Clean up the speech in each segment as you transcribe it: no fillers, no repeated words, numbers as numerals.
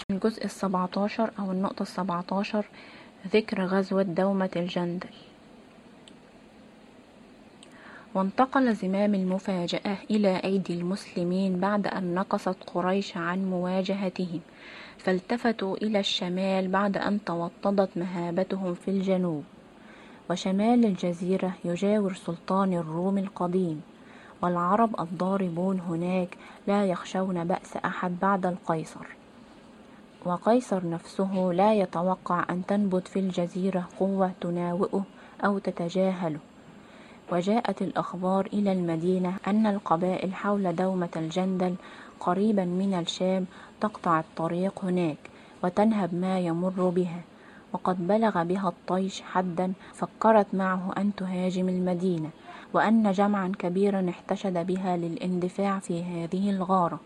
الجزء 17 أو النقطة 17 ذكر غزوة دومة الجندل. وانتقل زمام المفاجأة إلى أيدي المسلمين بعد أن نقصت قريش عن مواجهتهم، فالتفتوا إلى الشمال بعد أن توطدت مهابتهم في الجنوب. وشمال الجزيرة يجاور سلطان الروم القديم، والعرب الضاربون هناك لا يخشون بأس أحد بعد القيصر، وقيصر نفسه لا يتوقع أن تنبت في الجزيرة قوة تناوئه أو تتجاهله. وجاءت الأخبار إلى المدينة أن القبائل حول دومة الجندل قريبا من الشام تقطع الطريق هناك وتنهب ما يمر بها، وقد بلغ بها الطيش حدا فكرت معه أن تهاجم المدينة، وأن جمعا كبيرا احتشد بها للاندفاع في هذه الغارة.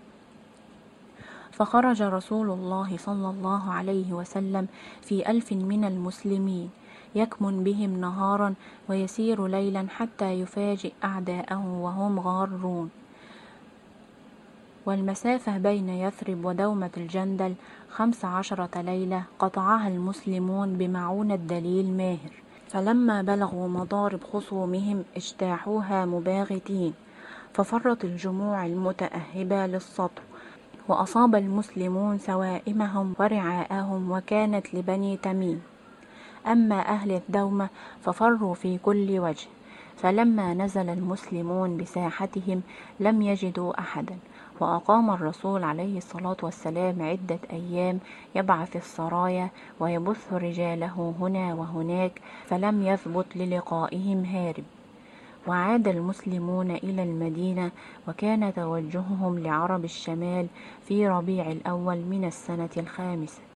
فخرج رسول الله صلى الله عليه وسلم في 1000 من المسلمين، يكمن بهم نهارا ويسير ليلا حتى يفاجئ أعداءه وهم غارون. والمسافة بين يثرب ودومة الجندل 15 ليلة قطعها المسلمون بمعونة دليل ماهر، فلما بلغوا مضارب خصومهم اجتاحوها مباغتين، ففرت الجموع المتأهبة للسطو، وأصاب المسلمون سوائمهم ورعاءهم، وكانت لبني تميم. أما أهل الدومة ففروا في كل وجه، فلما نزل المسلمون بساحتهم لم يجدوا أحدا، وأقام الرسول عليه الصلاة والسلام عدة أيام يبعث السرايا ويبث رجاله هنا وهناك، فلم يثبت للقائهم هارب. وعاد المسلمون إلى المدينة، وكان توجههم لعرب الشمال في ربيع الأول من السنة 5.